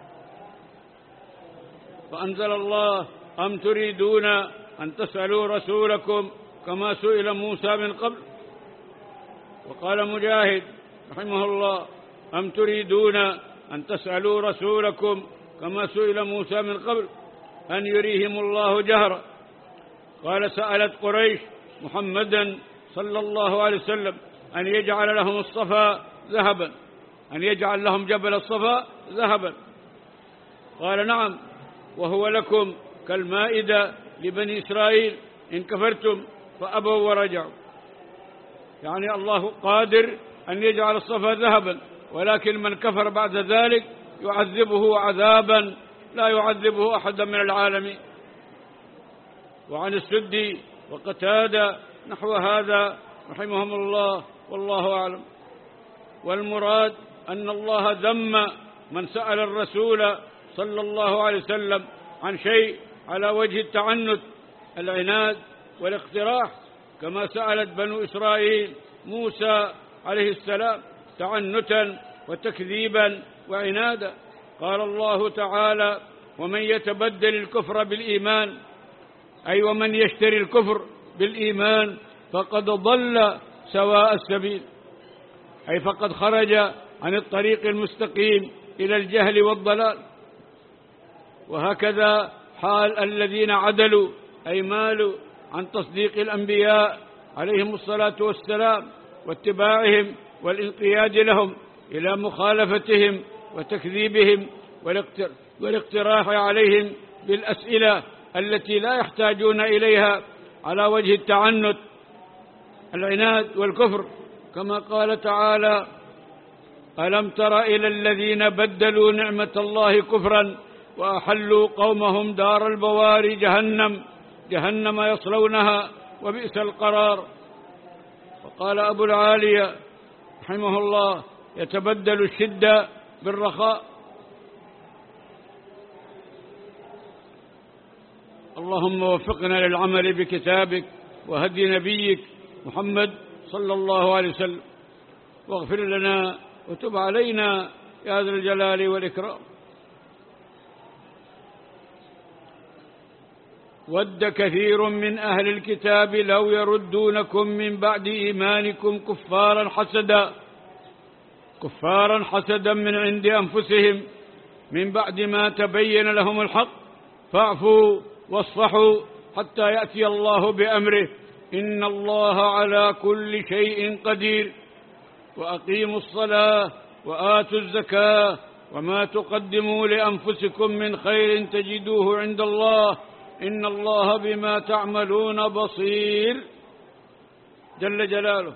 فأنزل الله: أم تريدون أن تسألوا رسولكم كما سئل موسى من قبل. وقال مجاهد رحمه الله: أم تريدون أن تسألوا رسولكم كما سئل موسى من قبل أن يريهم الله جهرا. قال: سألت قريش محمدا صلى الله عليه وسلم أن يجعل لهم الصفا ذهبا، أن يجعل لهم جبل الصفا ذهبا. قال: نعم، وهو لكم كالمائدة لبني إسرائيل إن كفرتم فأبوا ورجعوا. يعني الله قادر أن يجعل الصفا ذهبا، ولكن من كفر بعد ذلك يعذبه عذابا لا يعذبه أحدا من العالمين. وعن السدي وقتادة نحو هذا رحمهم الله، والله أعلم. والمراد أن الله ذم من سأل الرسول صلى الله عليه وسلم عن شيء على وجه التعنت، العناد والاقتراح، كما سألت بنو إسرائيل موسى عليه السلام تعنتا وتكذيبا وعنادا. قال الله تعالى: ومن يتبدل الكفر بالإيمان، أي ومن يشتري الكفر بالإيمان فقد ضل سواء السبيل، أي فقد خرج عن الطريق المستقيم إلى الجهل والضلال. وهكذا حال الذين عدلوا أي مالوا عن تصديق الأنبياء عليهم الصلاة والسلام واتباعهم والانقياد لهم إلى مخالفتهم وتكذيبهم والاقتراح عليهم بالأسئلة التي لا يحتاجون إليها على وجه التعنت، العناد والكفر، كما قال تعالى: ألم تر إلى الذين بدلوا نعمة الله كفرا وأحلوا قومهم دار البوار جهنم جهنم يصلونها وبئس القرار. وقال أبو العالية رحمه الله: يتبدل الشدة بالرخاء. اللهم وفقنا للعمل بكتابك وهدي نبيك محمد صلى الله عليه وسلم، واغفر لنا وتب علينا يا ذا الجلال والإكرام. ود كثير من أهل الكتاب لو يردونكم من بعد إيمانكم كفارا حسدا كفارا حسدا من عند أنفسهم من بعد ما تبين لهم الحق، فاعفوا واصفحوا حتى يأتي الله بأمره، إن الله على كل شيء قدير. وأقيموا الصلاة وآتوا الزكاة وما تقدموا لأنفسكم من خير تجدوه عند الله، إن الله بما تعملون بصير. جل جلاله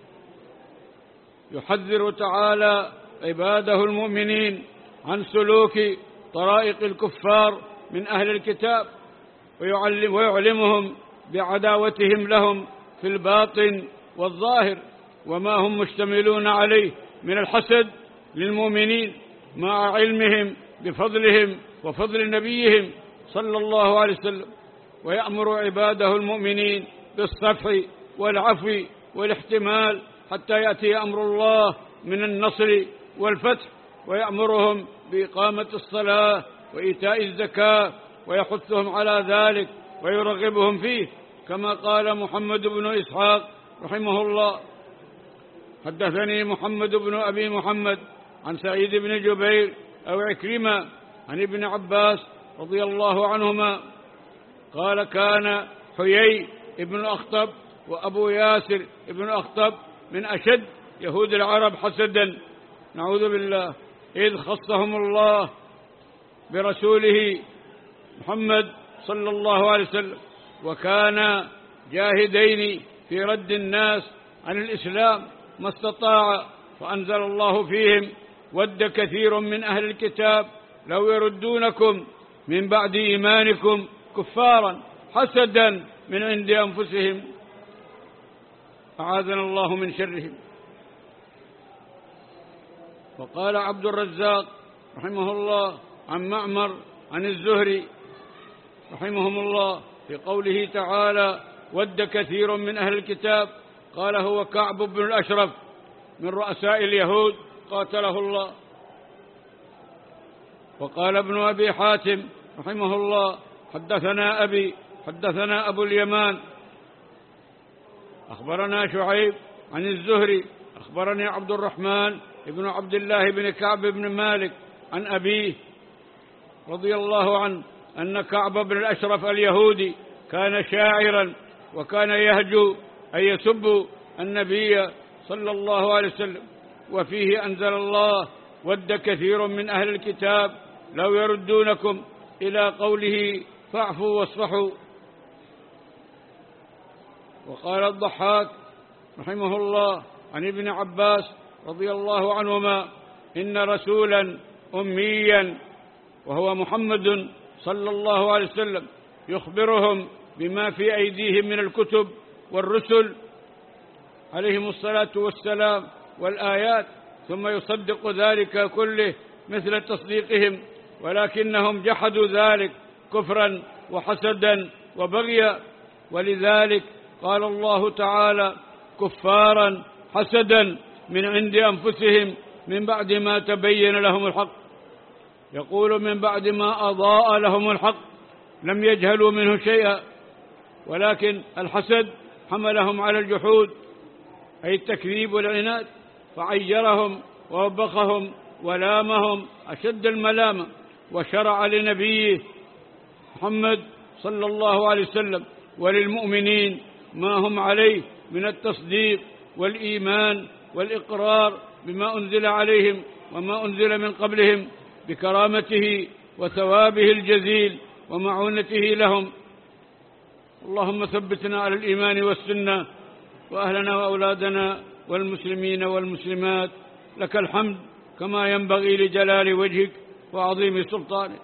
يحذر تعالى عباده المؤمنين عن سلوك طرائق الكفار من أهل الكتاب، ويعلم ويعلمهم بعداوتهم لهم في الباطن والظاهر، وما هم مشتملون عليه من الحسد للمؤمنين، مع علمهم بفضلهم وفضل نبيهم صلى الله عليه وسلم. ويأمر عباده المؤمنين بالصفح والعفو والاحتمال حتى يأتي أمر الله من النصر والفتح، ويأمرهم بإقامة الصلاة وإيتاء الزكاة، ويحثهم على ذلك ويرغبهم فيه، كما قال محمد بن إسحاق رحمه الله: حدثني محمد بن أبي محمد عن سعيد بن جبير أو عكرمة عن ابن عباس رضي الله عنهما قال: كان حيي ابن أخطب وأبو ياسر ابن أخطب من أشد يهود العرب حسدا، نعوذ بالله، إذ خصهم الله برسوله محمد صلى الله عليه وسلم، وكان جاهدين في رد الناس عن الإسلام ما استطاع، فأنزل الله فيهم: ود كثير من أهل الكتاب لو يردونكم من بعد إيمانكم كفارا حسدا من عند أنفسهم، أعاذنا الله من شرهم. وقال عبد الرزاق رحمه الله: عن معمر عن الزهري رحمهم الله في قوله تعالى: ود كثير من أهل الكتاب، قال هو كعب بن الأشرف من رؤساء اليهود قاتله الله. وقال ابن أبي حاتم رحمه الله: حدثنا أبي حدثنا أبو اليمان أخبرنا شعيب عن الزهري أخبرني عبد الرحمن ابن عبد الله بن كعب بن مالك عن أبيه رضي الله عنه أن كعب بن الأشرف اليهودي كان شاعرا، وكان يهجو أي يسب النبي صلى الله عليه وسلم. وفيه أنزل الله: ود كثير من أهل الكتاب لو يردونكم، إلى قوله: فاعفوا واصفحوا. وقال الضحاك رحمه الله عن ابن عباس رضي الله عنهما: إن رسولا أميا وهو محمد صلى الله عليه وسلم يخبرهم بما في أيديهم من الكتب والرسل عليهم الصلاة والسلام والآيات، ثم يصدق ذلك كله مثل تصديقهم، ولكنهم جحدوا ذلك كفرا وحسدا وبغيا. ولذلك قال الله تعالى: كفارا حسدا من عند أنفسهم من بعد ما تبين لهم الحق. يقول من بعد ما أضاء لهم الحق، لم يجهلوا منه شيئا، ولكن الحسد حملهم على الجحود أي التكذيب والعناد، فعيرهم ووبخهم ولامهم أشد الملامة، وشرع لنبيه محمد صلى الله عليه وسلم وللمؤمنين ما هم عليه من التصديق والإيمان والإقرار بما أنزل عليهم وما أنزل من قبلهم، بكرامته وثوابه الجزيل ومعونته لهم. اللهم ثبتنا على الإيمان والسنة، وأهلنا وأولادنا والمسلمين والمسلمات، لك الحمد كما ينبغي لجلال وجهك وعظيم سلطانك.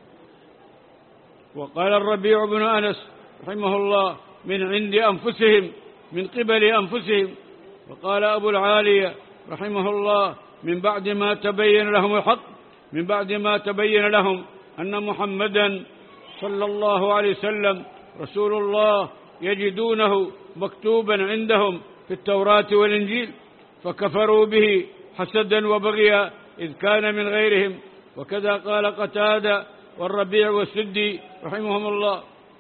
وقال الربيع بن أنس رحمه الله: من عند أنفسهم، من قبل أنفسهم. وقال أبو العالية رحمه الله: من بعد ما تبين لهم الحق، من بعد ما تبين لهم أن محمدا صلى الله عليه وسلم رسول الله، يجدونه مكتوبا عندهم في التوراة والإنجيل، فكفروا به حسدا وبغيا إذ كان من غيرهم. وكذا قال قتادة والربيع والسدي رحمهم الله.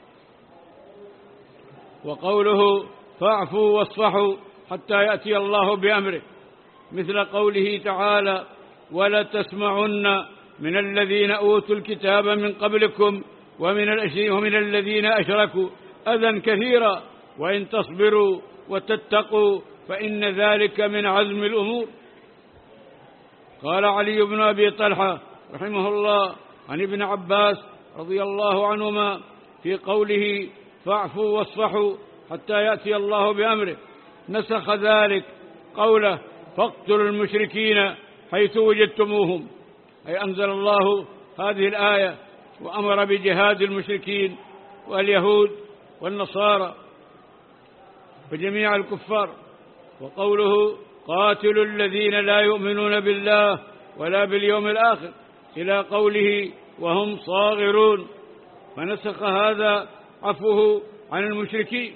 وقوله: فاعفوا واصفحوا حتى يأتي الله بأمره، مثل قوله تعالى: ولا تسمعن من الذين أوتوا الكتاب من قبلكم ومن ومن الذين أشركوا أذى كثيرا وإن تصبروا وتتقوا فإن ذلك من عزم الأمور. قال علي بن أبي طلحة رحمه الله عن ابن عباس رضي الله عنهما في قوله: فاعفوا واصفحوا حتى يأتي الله بأمره، نسخ ذلك قوله: فاقتلوا المشركين حيث وجدتموهم، أي أنزل الله هذه الآية وأمر بجهاد المشركين واليهود والنصارى وجميع الكفار. وقوله: قاتلوا الذين لا يؤمنون بالله ولا باليوم الآخر، إلى قوله: وهم صاغرون، فنسخ هذا عفوه عن المشركين.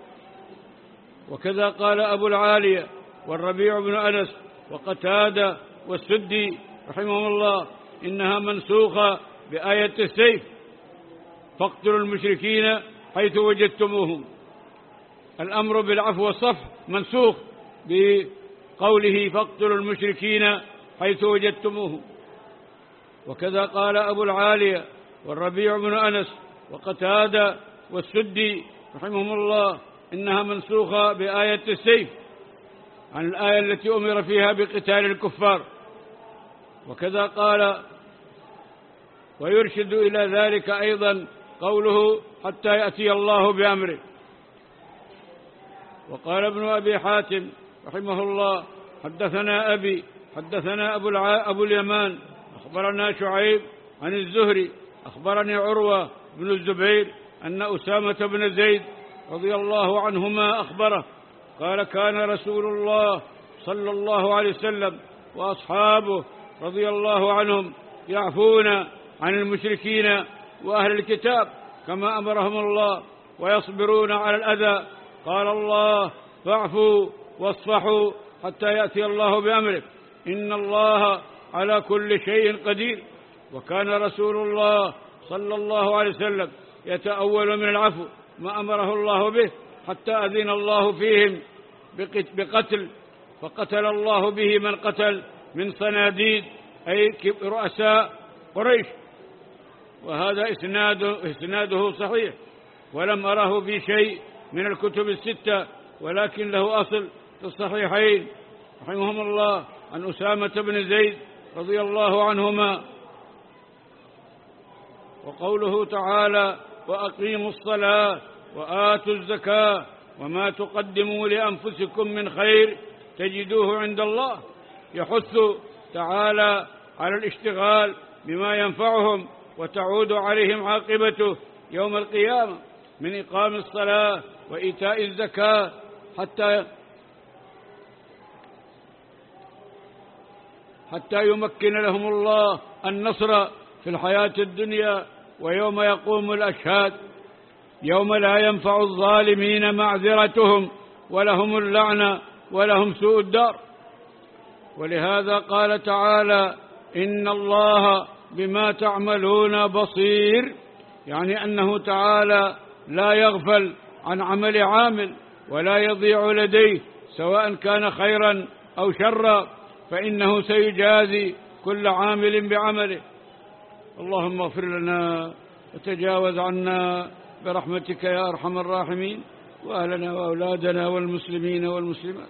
وكذا قال أبو العالية والربيع بن أنس وقتادة والسدي رحمهم الله: إنها منسوخة بآية السيف، فاقتلوا المشركين حيث وجدتموهم. الأمر بالعفو والصفح منسوخ بقوله: فاقتلوا المشركين حيث وجدتموهم. وكذا قال أبو العالية والربيع بن أنس وقتادة والسدي رحمهم الله: إنها منسوخة بآية السيف عن الآية التي أمر فيها بقتال الكفار. وكذا قال ويرشد إلى ذلك أيضا قوله: حتى يأتي الله بأمره. وقال ابن أبي حاتم رحمه الله: حدثنا أبي حدثنا أبو, الع... أبو اليمان أخبرنا شعيب عن الزهري أخبرني عروة بن الزبير أن أسامة بن زيد رضي الله عنهما أخبره قال: كان رسول الله صلى الله عليه وسلم وأصحابه رضي الله عنهم يعفون عن المشركين وأهل الكتاب كما أمرهم الله ويصبرون على الأذى. قال الله: فاعفوا واصفحوا حتى يأتي الله بأمره إن الله على كل شيء قدير. وكان رسول الله صلى الله عليه وسلم يتأول من العفو ما أمره الله به حتى أذن الله فيهم بقتل، فقتل الله به من قتل من صناديد أي رؤساء قريش. وهذا إسناده, إسناده صحيح، ولم أره في شيء من الكتب الستة، ولكن له أصل في الصحيحين رحمهم الله عن أسامة بن زيد رضي الله عنهما. وقوله تعالى: وأقيموا الصلاة وآتوا الزكاة وما تقدموا لأنفسكم من خير تجدوه عند الله، يحث تعالى على الاشتغال بما ينفعهم وتعود عليهم عاقبته يوم القيامة من إقام الصلاة وإيتاء الزكاة حتى حتى يمكن لهم الله النصر في الحياة الدنيا ويوم يقوم الأشهاد، يوم لا ينفع الظالمين معذرتهم ولهم اللعنة ولهم سوء الدار. ولهذا قال تعالى: إن الله بما تعملون بصير، يعني أنه تعالى لا يغفل عن عمل عامل ولا يضيع لديه سواء كان خيرا أو شرا، فإنه سيجازي كل عامل بعمله. اللهم اغفر لنا وتجاوز عنا برحمتك يا أرحم الراحمين، وأهلنا وأولادنا والمسلمين والمسلمات.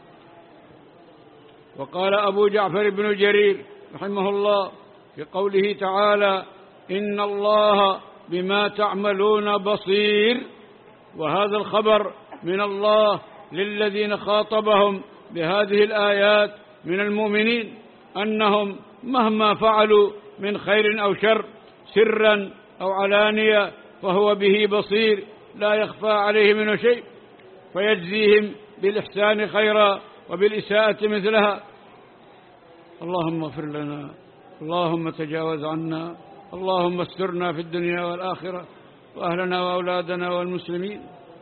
وقال أبو جعفر بن جرير رحمه الله في قوله تعالى: إن الله بما تعملون بصير، وهذا الخبر من الله للذين خاطبهم بهذه الآيات من المؤمنين أنهم مهما فعلوا من خير أو شر سرا أو علانية فهو به بصير لا يخفى عليه منه شيء، فيجزيهم بالإحسان خيرا وبالإساءة مثلها. اللهم اغفر لنا، اللهم تجاوز عنا، اللهم استرنا في الدنيا والآخرة، وأهلنا وأولادنا والمسلمين.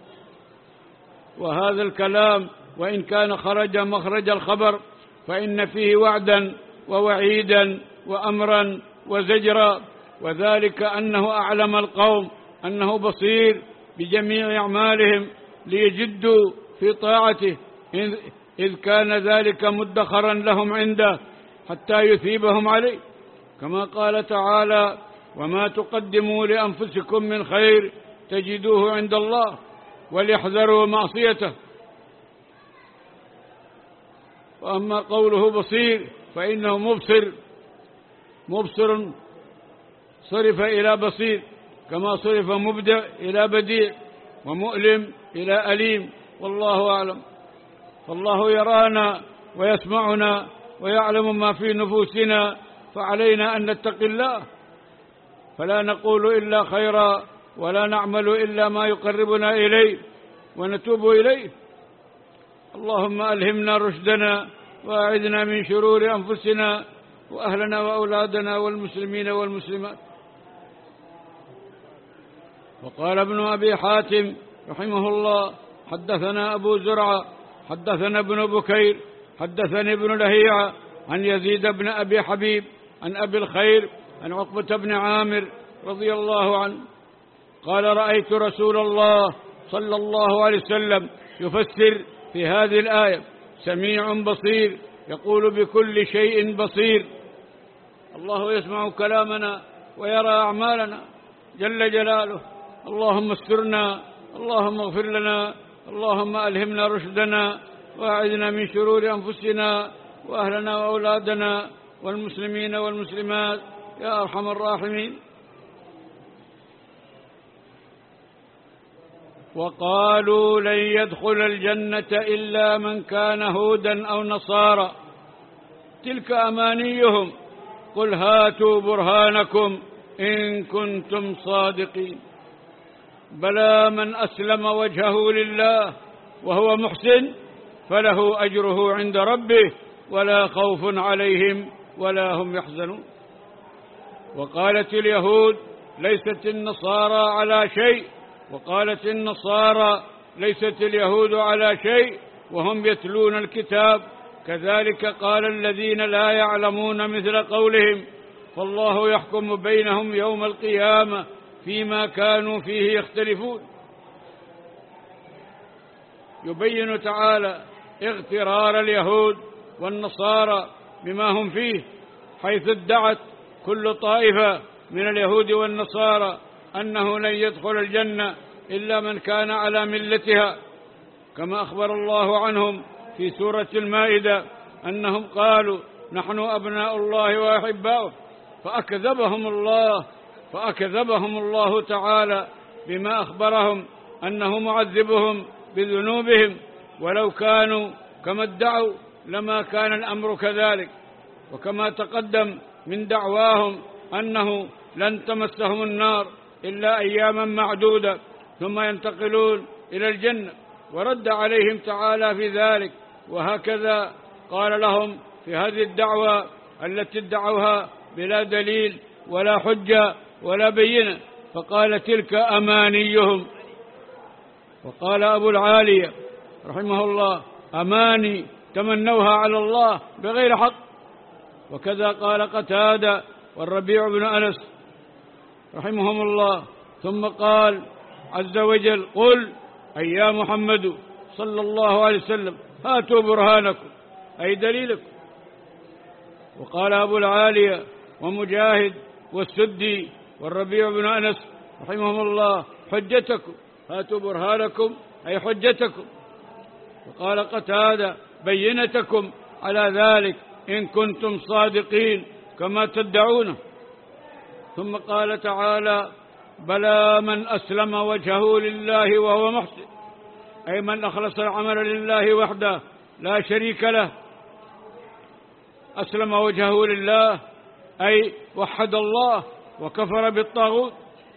وهذا الكلام وإن كان خرج مخرج الخبر فإن فيه وعدا ووعيدا وأمرا وزجرا، وذلك أنه أعلم القوم أنه بصير بجميع أعمالهم ليجدوا في طاعته، إذ كان ذلك مدخرا لهم عنده حتى يثيبهم عليه، كما قال تعالى: وما تقدموا لأنفسكم من خير تجدوه عند الله وليحذروا معصيته. وأما قوله بصير فإنه مبصر، مبصر صرف إلى بصير، كما صرف مبدع إلى بديع ومؤلم إلى أليم، والله أعلم. فالله يرانا ويسمعنا ويعلم ما في نفوسنا، فعلينا أن نتقي الله، فلا نقول إلا خيرا ولا نعمل إلا ما يقربنا إليه ونتوب إليه. اللهم ألهمنا رشدنا وأعذنا من شرور أنفسنا وأهلنا وأولادنا والمسلمين والمسلمات. وقال ابن أبي حاتم رحمه الله: حدثنا أبو زرعة حدثنا ابن بكير حدثني ابن لهيعة عن يزيد بن أبي حبيب عن أبي الخير عن عقبة بن عامر رضي الله عنه قال: رأيت رسول الله صلى الله عليه وسلم يفسر في هذه الآية: سميع بصير، يقول بكل شيء بصير. الله يسمع كلامنا ويرى أعمالنا جل جلاله. اللهم استرنا، اللهم اغفر لنا، اللهم ألهمنا رشدنا وأعذنا من شرور أنفسنا وأهلنا وأولادنا والمسلمين والمسلمات يا أرحم الراحمين. وقالوا لن يدخل الجنة إلا من كان هودا أو نصارى، تلك أمانيهم، قل هاتوا برهانكم إن كنتم صادقين. بلى من أسلم وجهه لله وهو محسن فله أجره عند ربه ولا خوف عليهم ولا هم يحزنون. وقالت اليهود ليست النصارى على شيء، وقالت النصارى ليست اليهود على شيء وهم يتلون الكتاب، كذلك قال الذين لا يعلمون مثل قولهم، فالله يحكم بينهم يوم القيامة فيما كانوا فيه يختلفون. يبين تعالى اغترار اليهود والنصارى بما هم فيه، حيث ادعت كل طائفة من اليهود والنصارى أنه لن يدخل الجنة إلا من كان على ملتها، كما أخبر الله عنهم في سورة المائدة أنهم قالوا نحن أبناء الله وأحباؤه، فأكذبهم الله فأكذبهم الله تعالى بما أخبرهم أنه معذبهم بذنوبهم، ولو كانوا كما ادعوا لما كان الأمر كذلك. وكما تقدم من دعواهم أنه لن تمسهم النار إلا أياما معدودة ثم ينتقلون إلى الجنة، ورد عليهم تعالى في ذلك. وهكذا قال لهم في هذه الدعوة التي ادعوها بلا دليل ولا حجة ولا بينة، فقال تلك أمانيهم. وقال أبو العالية رحمه الله أماني تمنوها على الله بغير حق. وكذا قال قتادة والربيع بن أنس رحمهم الله. ثم قال عز وجل قل أي يا محمد صلى الله عليه وسلم هاتوا برهانكم أي دليلكم. وقال أبو العالية ومجاهد والسدي والربيع بن أنس رحمهم الله حجتكم، هاتوا برهانكم أي حجتكم. وقال قتادة بينتكم على ذلك إن كنتم صادقين كما تدعونه. ثم قال تعالى بلى من أسلم وجهه لله وهو محسن، أي من أخلص العمل لله وحده لا شريك له، أسلم وجهه لله أي وحد الله وكفر بالطاغوت،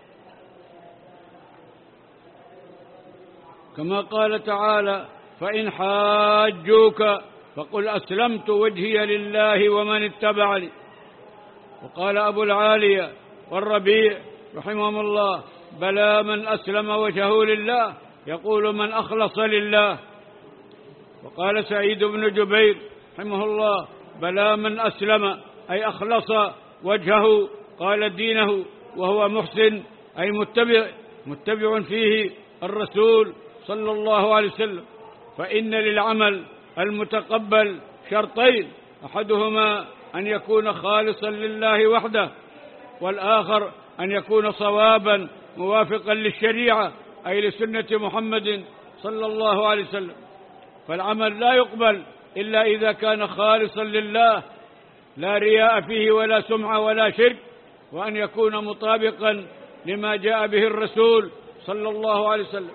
كما قال تعالى فإن حاجوك فقل أسلمت وجهي لله ومن اتبعني. وقال أبو العالية والربيع رحمهم الله بلى من أسلم وجهه لله، يقول من أخلص لله. وقال سعيد بن جبير رحمه الله بلى من أسلم أي أخلص وجهه قال دينه وهو محسن أي متبع متبع فيه الرسول صلى الله عليه وسلم. فإن للعمل المتقبل شرطين، أحدهما أن يكون خالصا لله وحده، والآخر أن يكون صوابا موافقا للشريعة أي لسنة محمد صلى الله عليه وسلم. فالعمل لا يقبل إلا إذا كان خالصا لله لا رياء فيه ولا سمعة ولا شرك، وأن يكون مطابقا لما جاء به الرسول صلى الله عليه وسلم.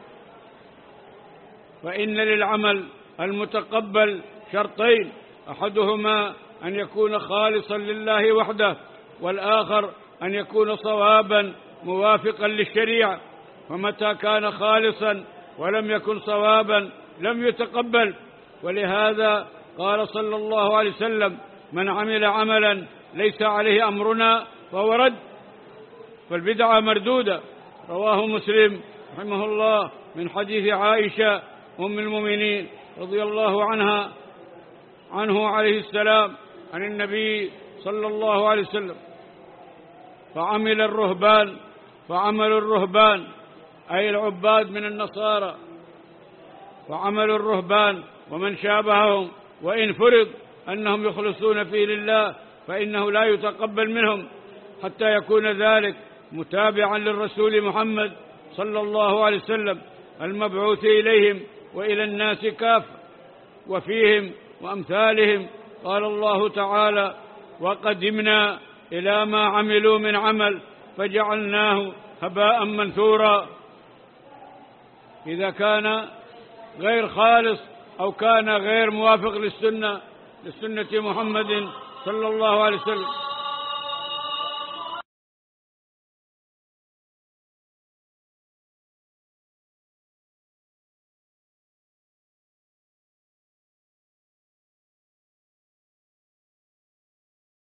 فإن للعمل المتقبل شرطين، أحدهما أن يكون خالصا لله وحده، والآخر أن يكون صوابا موافقا للشريعة. فمتى كان خالصا ولم يكن صوابا لم يتقبل. ولهذا قال صلى الله عليه وسلم من عمل عملا ليس عليه أمرنا فهو رد، فالبدعة مردودة. رواه مسلم رحمه الله من حديث عائشة أم المؤمنين رضي الله عنها عنه عليه السلام عن النبي صلى الله عليه وسلم فعمل الرهبان فعمل الرهبان أي العباد من النصارى، فعمل الرهبان ومن شابههم وإن فرض أنهم يخلصون فيه لله فإنه لا يتقبل منهم حتى يكون ذلك متابعا للرسول محمد صلى الله عليه وسلم المبعوث إليهم وإلى الناس كافة. وفيهم وأمثالهم قال الله تعالى وقدمنا إلى ما عملوا من عمل فجعلناه هباء منثورا. إذا كان غير خالص أو كان غير موافق للسنة لسنة محمد صلى الله عليه وسلم